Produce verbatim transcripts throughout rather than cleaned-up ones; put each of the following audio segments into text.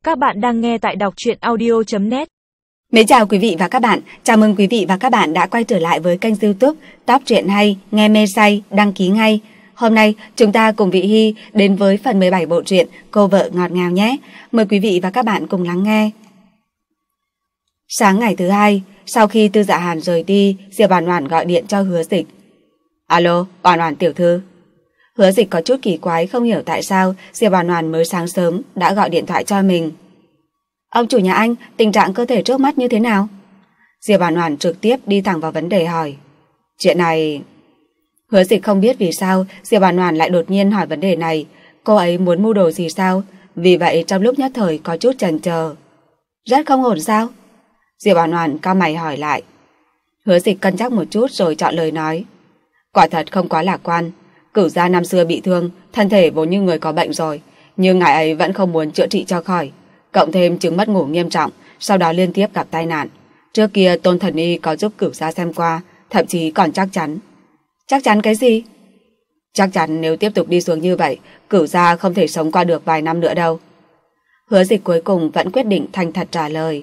Các bạn đang nghe tại đọc truyện audio chấm net. Mến chào quý vị và các bạn, chào mừng quý vị và các bạn đã quay trở lại với kênh YouTube Top Truyện Hay, nghe mê say, đăng ký ngay. Hôm nay chúng ta cùng Vị Hy đến với phần mười bảy bộ truyện Cô Vợ Ngọt Ngào nhé. Mời quý vị và các bạn cùng lắng nghe. Sáng ngày thứ hai, sau khi Tư Dạ Hàn rời đi, Diệp Oản Oản gọi điện cho Hứa Dịch. Alo, Oản Oản tiểu thư. Hứa Dịch có chút kỳ quái, không hiểu tại sao Diệp Oản Oản mới sáng sớm đã gọi điện thoại cho mình. Ông chủ nhà anh, tình trạng cơ thể trước mắt như thế nào? Diệp Oản Oản trực tiếp đi thẳng vào vấn đề hỏi. Chuyện này... Hứa Dịch không biết vì sao Diệp Oản Oản lại đột nhiên hỏi vấn đề này. Cô ấy muốn mưu đồ gì sao? Vì vậy trong lúc nhất thời có chút chần chờ. Rất không ổn sao? Diệp Oản Oản cau mày hỏi lại. Hứa Dịch cân nhắc một chút rồi chọn lời nói. Quả thật không quá lạc quan. Cửu gia năm xưa bị thương, thân thể vốn như người có bệnh rồi, nhưng ngài ấy vẫn không muốn chữa trị cho khỏi. Cộng thêm chứng mất ngủ nghiêm trọng, sau đó liên tiếp gặp tai nạn. Trước kia Tôn Thần Y có giúp Cửu gia xem qua, thậm chí còn chắc chắn. Chắc chắn cái gì? Chắc chắn nếu tiếp tục đi xuống như vậy, Cửu gia không thể sống qua được vài năm nữa đâu. Hứa Dịch cuối cùng vẫn quyết định thành thật trả lời.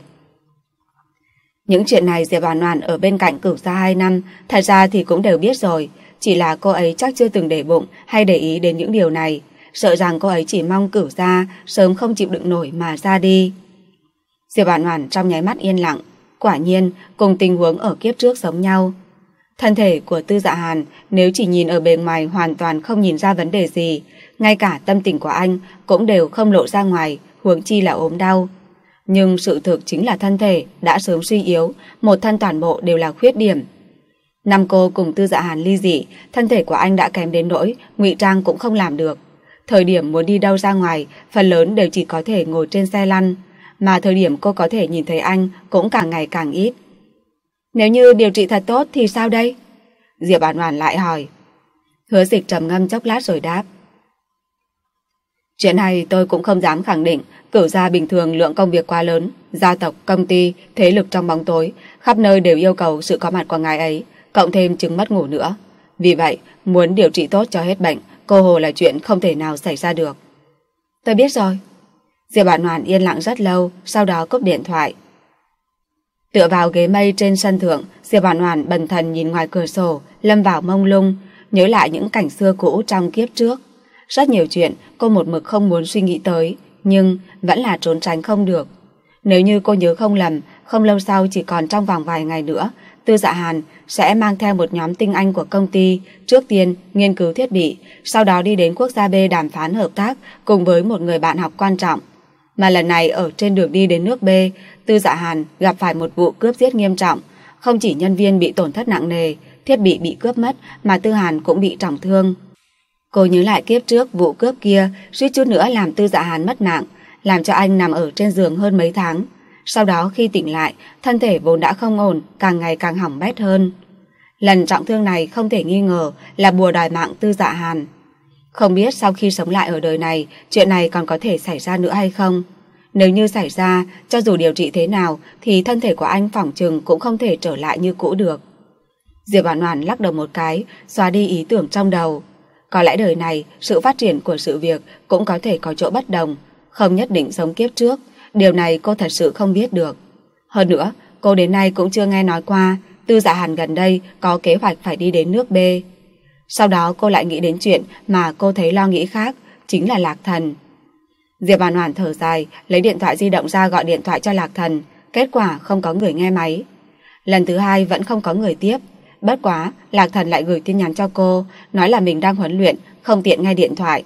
Những chuyện này Diệp Oản Oản ở bên cạnh Cửu gia hai năm, thật ra thì cũng đều biết rồi, chỉ là cô ấy chắc chưa từng để bụng hay để ý đến những điều này, sợ rằng cô ấy chỉ mong Cửu gia sớm không chịu đựng nổi mà ra đi. Diệp Oản Oản trong nháy mắt yên lặng, quả nhiên cùng tình huống ở kiếp trước giống nhau. Thân thể của Tư Dạ Hàn nếu chỉ nhìn ở bề ngoài hoàn toàn không nhìn ra vấn đề gì, ngay cả tâm tình của anh cũng đều không lộ ra ngoài, huống chi là ốm đau. Nhưng sự thực chính là thân thể đã sớm suy yếu, một thân toàn bộ đều là khuyết điểm. Năm cô cùng Tư Dạ Hàn ly dị, thân thể của anh đã kém đến nỗi ngụy trang cũng không làm được. Thời điểm muốn đi đâu ra ngoài, phần lớn đều chỉ có thể ngồi trên xe lăn, mà thời điểm cô có thể nhìn thấy anh cũng càng ngày càng ít. Nếu như điều trị thật tốt thì sao đây? Diệp Oản Oản lại hỏi. Hứa Dịch trầm ngâm chốc lát rồi đáp. Chuyện này tôi cũng không dám khẳng định, Cửu gia bình thường lượng công việc quá lớn, gia tộc, công ty, thế lực trong bóng tối, khắp nơi đều yêu cầu sự có mặt của ngài ấy, cộng thêm chứng mất ngủ nữa. Vì vậy, muốn điều trị tốt cho hết bệnh, cô hồ là chuyện không thể nào xảy ra được. Tôi biết rồi. Diệp Oản Oản yên lặng rất lâu, sau đó cúp điện thoại. Tựa vào ghế mây trên sân thượng, Diệp Oản Oản bần thần nhìn ngoài cửa sổ, lâm vào mông lung, nhớ lại những cảnh xưa cũ trong kiếp trước. Rất nhiều chuyện cô một mực không muốn suy nghĩ tới, nhưng vẫn là trốn tránh không được. Nếu như cô nhớ không lầm, không lâu sau chỉ còn trong vòng vài ngày nữa, Tư Dạ Hàn sẽ mang theo một nhóm tinh anh của công ty, trước tiên nghiên cứu thiết bị, sau đó đi đến quốc gia B đàm phán hợp tác cùng với một người bạn học quan trọng. Mà lần này ở trên đường đi đến nước B, Tư Dạ Hàn gặp phải một vụ cướp giết nghiêm trọng, không chỉ nhân viên bị tổn thất nặng nề, thiết bị bị cướp mất mà Tư Hàn cũng bị trọng thương. Cô nhớ lại kiếp trước vụ cướp kia suýt chút nữa làm Tư Dạ Hàn mất mạng, làm cho anh nằm ở trên giường hơn mấy tháng. Sau đó khi tỉnh lại, thân thể vốn đã không ổn, càng ngày càng hỏng bét hơn. Lần trọng thương này không thể nghi ngờ là bùa đòi mạng Tư Dạ Hàn. Không biết sau khi sống lại ở đời này, chuyện này còn có thể xảy ra nữa hay không? Nếu như xảy ra, cho dù điều trị thế nào thì thân thể của anh phỏng chừng cũng không thể trở lại như cũ được. Diệp Oản Oản lắc đầu một cái, xóa đi ý tưởng trong đầu. Có lẽ đời này, sự phát triển của sự việc cũng có thể có chỗ bất đồng, không nhất định giống kiếp trước. Điều này cô thật sự không biết được. Hơn nữa, cô đến nay cũng chưa nghe nói qua Tư Dạ Hàn gần đây có kế hoạch phải đi đến nước B. Sau đó cô lại nghĩ đến chuyện mà cô thấy lo nghĩ khác, chính là Lạc Thần. Diệp Oản Oản thở dài, lấy điện thoại di động ra gọi điện thoại cho Lạc Thần, kết quả không có người nghe máy. Lần thứ hai vẫn không có người tiếp. Bất quá, Lạc Thần lại gửi tin nhắn cho cô, nói là mình đang huấn luyện, không tiện nghe điện thoại.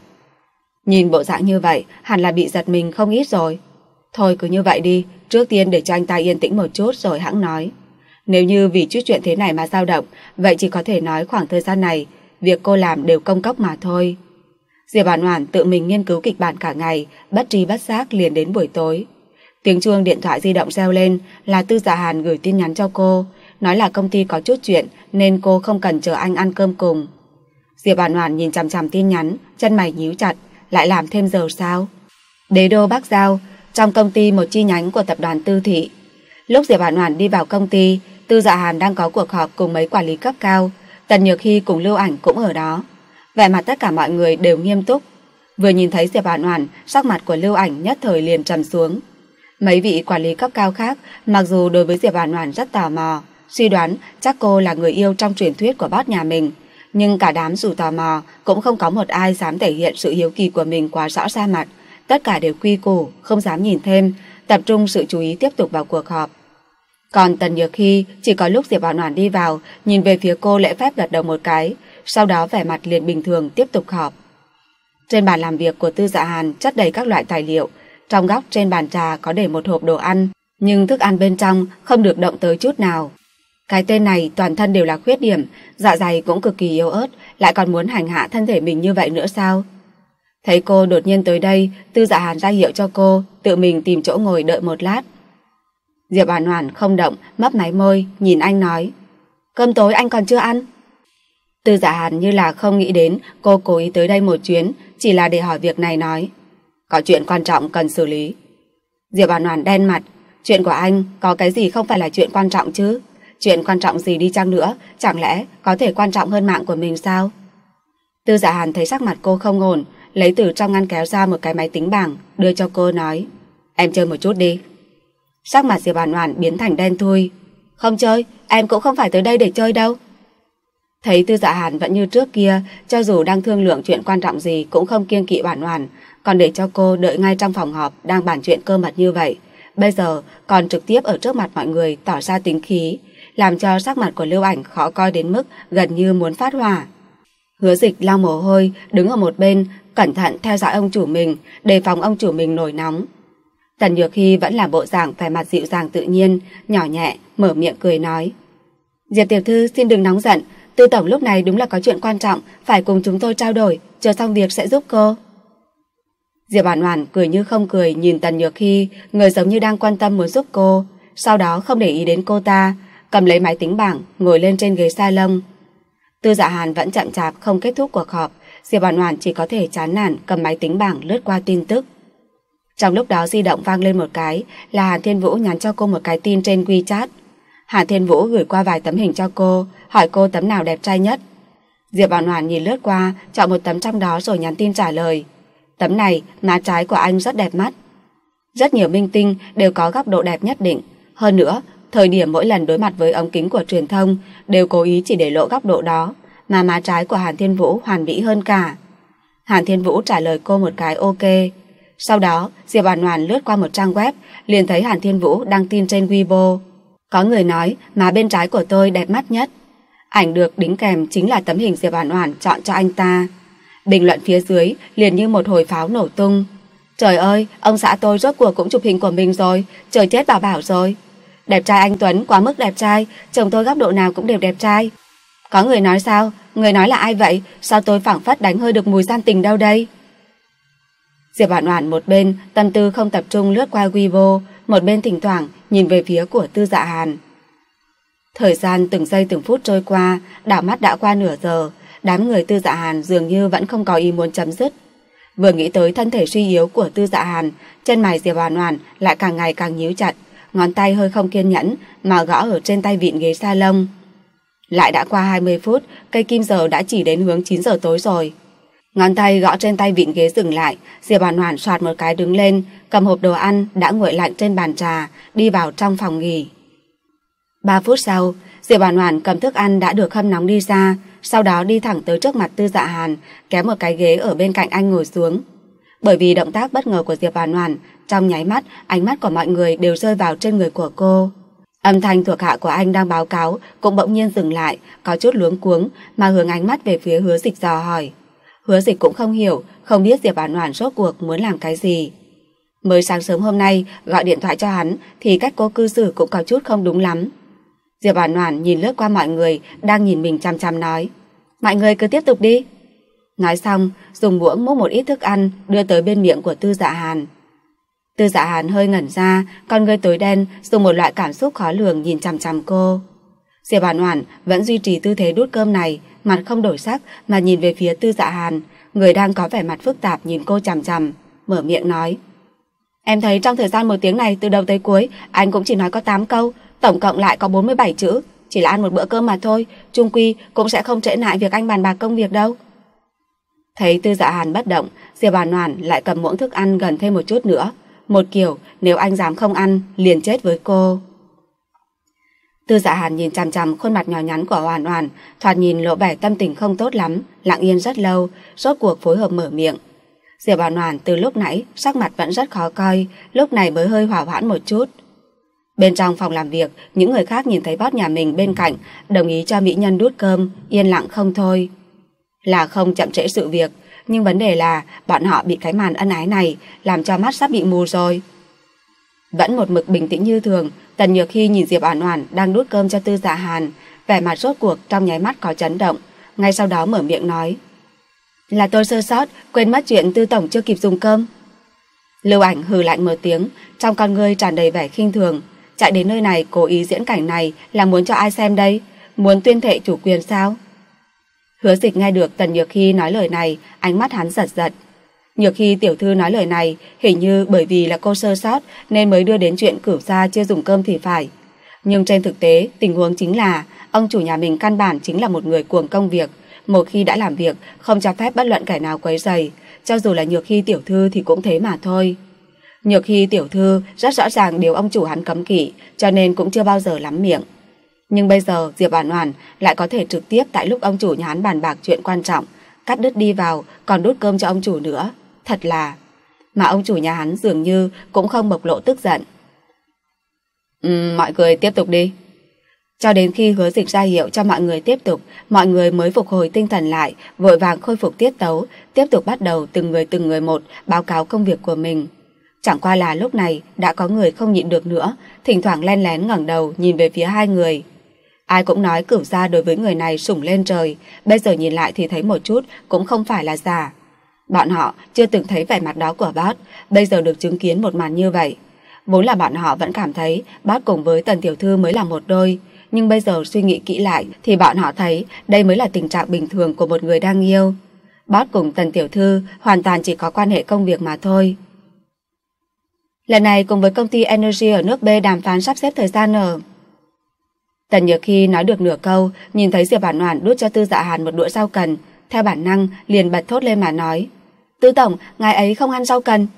Nhìn bộ dạng như vậy, hẳn là bị giật mình không ít rồi. Thôi cứ như vậy đi, trước tiên để cho anh ta yên tĩnh một chút rồi hẵng nói. Nếu như vì chút chuyện thế này mà dao động, vậy chỉ có thể nói khoảng thời gian này, việc cô làm đều công cốc mà thôi. Diệp Oản Oản tự mình nghiên cứu kịch bản cả ngày, bất tri bất giác liền đến buổi tối. Tiếng chuông điện thoại di động reo lên, là Tư Dạ Hàn gửi tin nhắn cho cô, nói là công ty có chút chuyện nên cô không cần chờ anh ăn cơm cùng. Diệp Oản Oản nhìn chằm chằm tin nhắn, chân mày nhíu chặt, lại làm thêm giờ sao? Đế đô Bắc Giao, trong công ty một chi nhánh của tập đoàn Tư Thị. Lúc Diệp Oản Oản đi vào công ty, Tư Dạ Hàn đang có cuộc họp cùng mấy quản lý cấp cao, Tần Nhược Hy cùng Lưu Ảnh cũng ở đó. Vẻ mặt tất cả mọi người đều nghiêm túc. Vừa nhìn thấy Diệp Oản Oản, sắc mặt của Lưu Ảnh nhất thời liền trầm xuống. Mấy vị quản lý cấp cao khác, mặc dù đối với Diệp Oản Oản rất tò mò, suy đoán chắc cô là người yêu trong truyền thuyết của boss nhà mình, nhưng cả đám dù tò mò cũng không có một ai dám thể hiện sự hiếu kỳ của mình quá rõ ra mặt, tất cả đều quy củ, không dám nhìn thêm, tập trung sự chú ý tiếp tục vào cuộc họp. Còn Tần Nhược Hy chỉ có lúc Diệp Oản Oản đi vào, nhìn về phía cô lễ phép gật đầu một cái, sau đó vẻ mặt liền bình thường tiếp tục họp. Trên bàn làm việc của Tư Dạ Hàn chất đầy các loại tài liệu, trong góc trên bàn trà có để một hộp đồ ăn, nhưng thức ăn bên trong không được động tới chút nào. Cái tên này toàn thân đều là khuyết điểm, dạ dày cũng cực kỳ yếu ớt, lại còn muốn hành hạ thân thể mình như vậy nữa sao? Thấy cô đột nhiên tới đây, Tư Dạ Hàn ra hiệu cho cô, tự mình tìm chỗ ngồi đợi một lát. Diệp Oản Oản không động, mấp máy môi, nhìn anh nói: "Cơm tối anh còn chưa ăn?" Tư Dạ Hàn như là không nghĩ đến cô cố ý tới đây một chuyến, chỉ là để hỏi việc này nói: "Có chuyện quan trọng cần xử lý." Diệp Oản Oản đen mặt: "Chuyện của anh có cái gì không phải là chuyện quan trọng chứ? Chuyện quan trọng gì đi chăng nữa, chẳng lẽ có thể quan trọng hơn mạng của mình sao?" Tư Dạ Hàn thấy sắc mặt cô không ổn, lấy từ trong ngăn kéo ra một cái máy tính bảng, đưa cho cô nói: "Em chơi một chút đi." Sắc mặt Diệp Oản Oản biến thành đen thui: "Không chơi, em cũng không phải tới đây để chơi đâu." Thấy Tư Dạ Hàn vẫn như trước kia, cho dù đang thương lượng chuyện quan trọng gì cũng không kiêng kỵ Oản Oản, còn để cho cô đợi ngay trong phòng họp đang bàn chuyện cơ mật như vậy, bây giờ còn trực tiếp ở trước mặt mọi người tỏ ra tính khí, làm cho sắc mặt của Lưu Ảnh khó coi đến mức gần như muốn phát hỏa. Hứa Dịch lau mồ hôi, đứng ở một bên, cẩn thận theo dõi ông chủ mình, đề phòng ông chủ mình nổi nóng. Tần Nhược Hy vẫn là bộ dạng vẻ mặt dịu dàng tự nhiên, nhỏ nhẹ, mở miệng cười nói: "Diệp tiểu thư xin đừng nóng giận, Tư tổng lúc này đúng là có chuyện quan trọng, phải cùng chúng tôi trao đổi, chờ xong việc sẽ giúp cô." Diệp Oản Oản cười như không cười nhìn Tần Nhược Hy, người giống như đang quan tâm muốn giúp cô, sau đó không để ý đến cô ta, cầm lấy máy tính bảng, ngồi lên trên ghế salon. Tư Dạ Hàn vẫn chậm chạp không kết thúc cuộc họp, Diệp Oản Oản chỉ có thể chán nản cầm máy tính bảng lướt qua tin tức. Trong lúc đó di động vang lên một cái, là Hàn Thiên Vũ nhắn cho cô một cái tin trên WeChat. Hàn Thiên Vũ gửi qua vài tấm hình cho cô, hỏi cô tấm nào đẹp trai nhất. Diệp Oản Oản nhìn lướt qua, chọn một tấm trong đó rồi nhắn tin trả lời: "Tấm này, má trái của anh rất đẹp mắt." Rất nhiều minh tinh đều có góc độ đẹp nhất định, hơn nữa, thời điểm mỗi lần đối mặt với ống kính của truyền thông đều cố ý chỉ để lộ góc độ đó, mà má trái của Hàn Thiên Vũ hoàn mỹ hơn cả. Hàn Thiên Vũ trả lời cô một cái ok. Sau đó, Diệp Oản Oản lướt qua một trang web, liền thấy Hàn Thiên Vũ đăng tin trên Weibo. Có người nói má bên trái của tôi đẹp mắt nhất. Ảnh được đính kèm chính là tấm hình Diệp Oản Oản chọn cho anh ta. Bình luận phía dưới liền như một hồi pháo nổ tung. Trời ơi, ông xã tôi rốt cuộc cũng chụp hình của mình rồi, trời chết bảo bảo rồi. Đẹp trai anh Tuấn, quá mức đẹp trai, chồng tôi góc độ nào cũng đều đẹp trai. Có người nói sao? Người nói là ai vậy? Sao tôi phảng phất đánh hơi được mùi gian tình đâu đây? Diệp Oản Oản một bên tâm tư không tập trung lướt qua Weibo, một bên thỉnh thoảng nhìn về phía của Tư Dạ Hàn. Thời gian từng giây từng phút trôi qua, đảo mắt đã qua nửa giờ, đám người Tư Dạ Hàn dường như vẫn không có ý muốn chấm dứt. Vừa nghĩ tới thân thể suy yếu của Tư Dạ Hàn, chân mày Diệp Oản Oản lại càng ngày càng nhíu chặt, ngón tay hơi không kiên nhẫn mà gõ ở trên tay vịn ghế salon. Lại đã qua hai mươi phút, cây kim giờ đã chỉ đến hướng chín giờ tối rồi. Ngón tay gõ trên tay vịn ghế dừng lại, Diệp Oản Oản xoạt một cái đứng lên, cầm hộp đồ ăn đã nguội lạnh trên bàn trà, đi vào trong phòng nghỉ. Ba phút sau, Diệp Oản Oản cầm thức ăn đã được hâm nóng đi ra, sau đó đi thẳng tới trước mặt Tư Dạ Hàn, kéo một cái ghế ở bên cạnh anh ngồi xuống. Bởi vì động tác bất ngờ của Diệp Oản Oản, trong nháy mắt, ánh mắt của mọi người đều rơi vào trên người của cô. Âm thanh thuộc hạ của anh đang báo cáo cũng bỗng nhiên dừng lại, có chút luống cuống mà hướng ánh mắt về phía Hứa Dịch dò hỏi. Hứa Dịch cũng không hiểu, không biết Diệp Oản Oản rốt cuộc muốn làm cái gì. Mới sáng sớm hôm nay gọi điện thoại cho hắn thì cách cô cư xử cũng có chút không đúng lắm. Diệp Oản Oản nhìn lướt qua mọi người đang nhìn mình chăm chăm nói: "Mọi người cứ tiếp tục đi." Nói xong, dùng muỗng múc một ít thức ăn đưa tới bên miệng của Tư Dạ Hàn. Tư Dạ Hàn hơi ngẩn ra, con ngươi tối đen dùng một loại cảm xúc khó lường nhìn chằm chằm cô. Diệp Oản Oản vẫn duy trì tư thế đút cơm này, mặt không đổi sắc mà nhìn về phía Tư Dạ Hàn, người đang có vẻ mặt phức tạp nhìn cô chằm chằm, mở miệng nói: "Em thấy trong thời gian một tiếng này từ đầu tới cuối, anh cũng chỉ nói có tám câu, tổng cộng lại có bốn mươi bảy chữ, chỉ là ăn một bữa cơm mà thôi, chung quy cũng sẽ không trễ nại việc anh bàn bạc công việc đâu." Thấy Tư Dạ Hàn bất động, Diệp Oản Oản lại cầm muỗng thức ăn gần thêm một chút nữa. Một kiểu, nếu anh dám không ăn, liền chết với cô. Tư Dạ Hàn nhìn chằm chằm khuôn mặt nhỏ nhắn của Oản Oản, thoạt nhìn lộ vẻ tâm tình không tốt lắm, lặng yên rất lâu, rốt cuộc phối hợp mở miệng. Diệp Oản Oản từ lúc nãy sắc mặt vẫn rất khó coi, lúc này mới hơi hỏa hoãn một chút. Bên trong phòng làm việc, những người khác nhìn thấy boss nhà mình bên cạnh, đồng ý cho mỹ nhân đút cơm, yên lặng không thôi. Là không chậm trễ sự việc, nhưng vấn đề là bọn họ bị cái màn ân ái này làm cho mắt sắp bị mù rồi. Vẫn một mực bình tĩnh như thường, Tần Nhược Hy nhìn Diệp Oản Oản đang đút cơm cho Tư Dạ Hàn, vẻ mặt rốt cuộc trong nháy mắt có chấn động, ngay sau đó mở miệng nói: "Là tôi sơ sót, quên mất chuyện Tư tổng chưa kịp dùng cơm." Lưu Ảnh hừ lạnh một tiếng, trong con ngươi tràn đầy vẻ khinh thường, chạy đến nơi này cố ý diễn cảnh này là muốn cho ai xem đây, muốn tuyên thệ chủ quyền sao? Hứa Dịch nghe được Tần Nhược Hy nói lời này, ánh mắt hắn giật giật. Nhược Hy tiểu thư nói lời này, hình như bởi vì là cô sơ sót nên mới đưa đến chuyện Cửu gia chưa dùng cơm thì phải. Nhưng trên thực tế, tình huống chính là ông chủ nhà mình căn bản chính là một người cuồng công việc, một khi đã làm việc không cho phép bất luận kẻ nào quấy rầy, cho dù là Nhược Hy tiểu thư thì cũng thế mà thôi. Nhược Hy tiểu thư rất rõ ràng điều ông chủ hắn cấm kỵ, cho nên cũng chưa bao giờ lắm miệng. Nhưng bây giờ Diệp Oản Oản lại có thể trực tiếp tại lúc ông chủ nhà hắn bàn bạc chuyện quan trọng, cắt đứt đi vào, còn đút cơm cho ông chủ nữa. Thật là... Mà ông chủ nhà hắn dường như cũng không bộc lộ tức giận. Uhm, mọi người tiếp tục đi. Cho đến khi Hứa Dịch ra hiệu cho mọi người tiếp tục, mọi người mới phục hồi tinh thần lại, vội vàng khôi phục tiết tấu, tiếp tục bắt đầu từng người từng người một báo cáo công việc của mình. Chẳng qua là lúc này đã có người không nhịn được nữa, thỉnh thoảng len lén ngẩng đầu nhìn về phía hai người. Ai cũng nói Cửu gia đối với người này sủng lên trời, bây giờ nhìn lại thì thấy một chút cũng không phải là giả. Bọn họ chưa từng thấy vẻ mặt đó của boss, bây giờ được chứng kiến một màn như vậy. Vốn là bọn họ vẫn cảm thấy boss cùng với Tần tiểu thư mới là một đôi, nhưng bây giờ suy nghĩ kỹ lại thì bọn họ thấy đây mới là tình trạng bình thường của một người đang yêu. Boss cùng Tần tiểu thư hoàn toàn chỉ có quan hệ công việc mà thôi. Lần này cùng với công ty Energy ở nước B đàm phán sắp xếp thời gian ở... Tần Nhược Hy nói được nửa câu, nhìn thấy Diệp Oản Oản đút cho Tư Dạ Hàn một đũa rau cần, theo bản năng liền bật thốt lên mà nói: "Tư tổng, ngài ấy không ăn rau cần."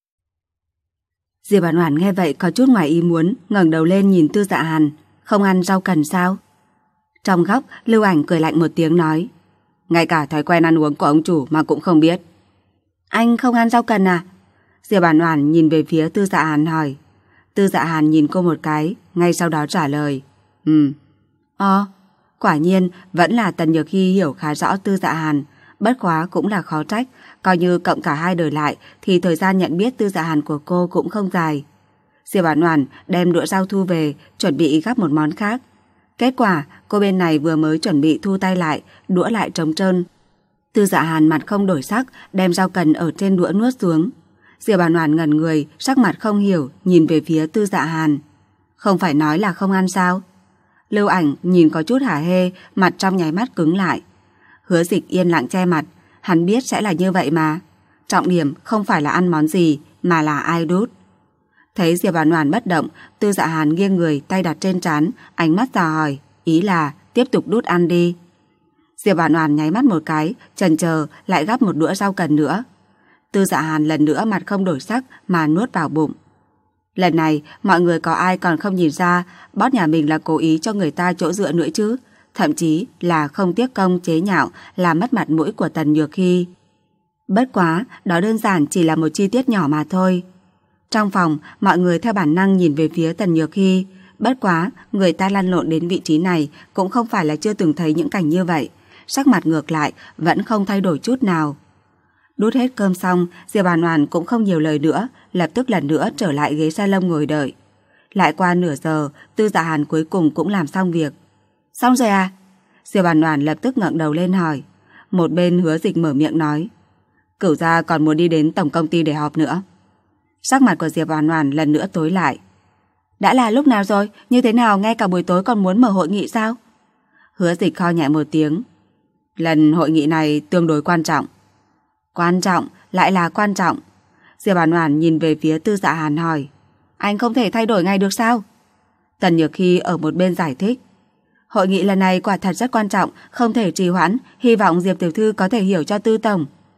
Diệp Oản Oản nghe vậy có chút ngoài ý muốn, ngẩng đầu lên nhìn Tư Dạ Hàn: "Không ăn rau cần sao?" Trong góc, Lưu Ảnh cười lạnh một tiếng nói: "Ngay cả thói quen ăn uống của ông chủ mà cũng không biết." "Anh không ăn rau cần à?" Diệp Oản Oản nhìn về phía Tư Dạ Hàn hỏi. Tư Dạ Hàn nhìn cô một cái, ngay sau đó trả lời: "Ừm." Ồ, quả nhiên vẫn là Tần Nhược Hy hiểu khá rõ Tư Dạ Hàn, bất quá cũng là khó trách, coi như cộng cả hai đời lại thì thời gian nhận biết Tư Dạ Hàn của cô cũng không dài. Diệp Oản Oản đem đũa rau thu về, chuẩn bị gắp một món khác. Kết quả, cô bên này vừa mới chuẩn bị thu tay lại, đũa lại trống trơn. Tư Dạ Hàn mặt không đổi sắc, đem rau cần ở trên đũa nuốt xuống. Diệp Oản Oản ngẩn người, sắc mặt không hiểu, nhìn về phía Tư Dạ Hàn. "Không phải nói là không ăn sao?" Lưu Ảnh nhìn có chút hả hê, mặt trong nháy mắt cứng lại. Hứa Dịch yên lặng che mặt, hắn biết sẽ là như vậy mà. Trọng điểm không phải là ăn món gì, mà là ai đút. Thấy Diệp Oản Oản bất động, Tư Dạ Hàn nghiêng người, tay đặt trên trán, ánh mắt dò hỏi, ý là tiếp tục đút ăn đi. Diệp Oản Oản nháy mắt một cái, chần chờ lại gắp một đũa rau cần nữa. Tư Dạ Hàn lần nữa mặt không đổi sắc mà nuốt vào bụng. Lần này mọi người có ai còn không nhìn ra boss nhà mình là cố ý cho người ta chỗ dựa nữa chứ, thậm chí là không tiếc công chế nhạo làm mất mặt mũi của Tần Nhược Hy. Bất quá, đó đơn giản chỉ là một chi tiết nhỏ mà thôi. Trong phòng, mọi người theo bản năng nhìn về phía Tần Nhược Hy, bất quá, người ta lăn lộn đến vị trí này cũng không phải là chưa từng thấy những cảnh như vậy, sắc mặt ngược lại vẫn không thay đổi chút nào. Đút hết cơm xong, Diệp Oản Oản cũng không nhiều lời nữa, lập tức lần nữa trở lại ghế salon ngồi đợi. Lại qua nửa giờ, Tư Dạ Hàn cuối cùng cũng làm xong việc. "Xong rồi à?" Diệp Oản Oản lập tức ngẩng đầu lên hỏi. Một bên Hứa Dịch mở miệng nói: "Cửu gia còn muốn đi đến tổng công ty để họp nữa." Sắc mặt của Diệp Oản Oản lần nữa tối lại. "Đã là lúc nào rồi, như thế nào ngay cả buổi tối còn muốn mở hội nghị sao?" Hứa Dịch kho nhẹ một tiếng. "Lần hội nghị này tương đối quan trọng." "Quan trọng, lại là quan trọng." Diệp Oản Oản nhìn về phía Tư Dạ Hàn hỏi: "Anh không thể thay đổi ngay được sao?" Tần Nhược Hy ở một bên giải thích: "Hội nghị lần này quả thật rất quan trọng, không thể trì hoãn, hy vọng Diệp tiểu thư có thể hiểu cho Tư tổng."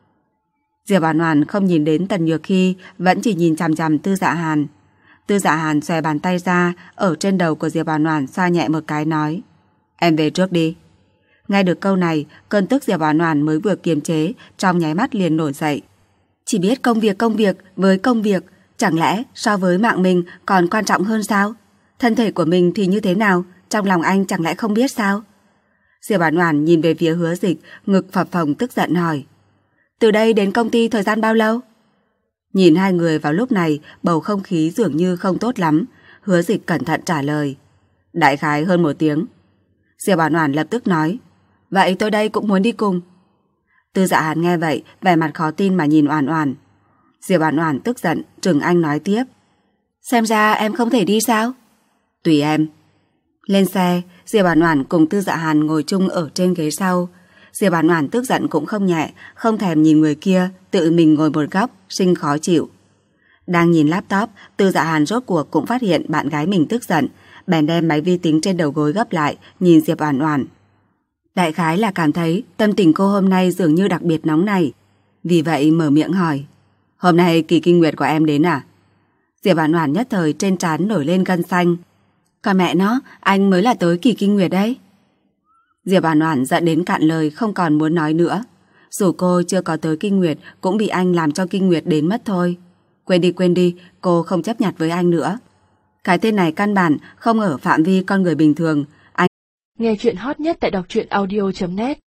Diệp Oản Oản không nhìn đến Tần Nhược Hy, vẫn chỉ nhìn chằm chằm Tư Dạ Hàn. Tư Dạ Hàn xòe bàn tay ra, ở trên đầu của Diệp Oản Oản xoa nhẹ một cái nói: "Em về trước đi." Nghe được câu này, cơn tức Diệp Oản Oản mới vừa kiềm chế, trong nháy mắt liền nổi dậy. Chỉ biết công việc công việc với công việc, chẳng lẽ so với mạng mình còn quan trọng hơn sao? Thân thể của mình thì như thế nào, trong lòng anh chẳng lẽ không biết sao? Diệp Oản Oản nhìn về phía Hứa Dịch, ngực phập phồng tức giận hỏi: "Từ đây đến công ty thời gian bao lâu?" Nhìn hai người vào lúc này, bầu không khí dường như không tốt lắm, Hứa Dịch cẩn thận trả lời: "Đại khái hơn một tiếng." Diệp Oản Oản lập tức nói: "Vậy tôi đây cũng muốn đi cùng." Tư Dạ Hàn nghe vậy, vẻ mặt khó tin mà nhìn Oản Oản. Diệp Oản Oản tức giận, trừng anh nói tiếp: "Xem ra em không thể đi sao?" "Tùy em." Lên xe, Diệp Oản Oản cùng Tư Dạ Hàn ngồi chung ở trên ghế sau. Diệp Oản Oản tức giận cũng không nhẹ, không thèm nhìn người kia, tự mình ngồi một góc, sinh khó chịu. Đang nhìn laptop, Tư Dạ Hàn rốt cuộc cũng phát hiện bạn gái mình tức giận, bèn đem máy vi tính trên đầu gối gấp lại, nhìn Diệp Oản Oản. Đại khái là cảm thấy tâm tình cô hôm nay dường như đặc biệt nóng nảy, vì vậy mở miệng hỏi: "Hôm nay kỳ kinh nguyệt của em đến à?" Diệp Oản Oản nhất thời trên trán nổi lên gân xanh. "Còn mẹ nó, anh mới là tới kỳ kinh nguyệt đấy." Diệp Oản Oản giận đến cạn lời, không còn muốn nói nữa. Dù cô chưa có tới kinh nguyệt cũng bị anh làm cho kinh nguyệt đến mất thôi. Quên đi quên đi, cô không chấp nhặt với anh nữa. Cái tên này căn bản không ở phạm vi con người bình thường. Anh nghe chuyện hot nhất tại đọc truyện audio chấm net.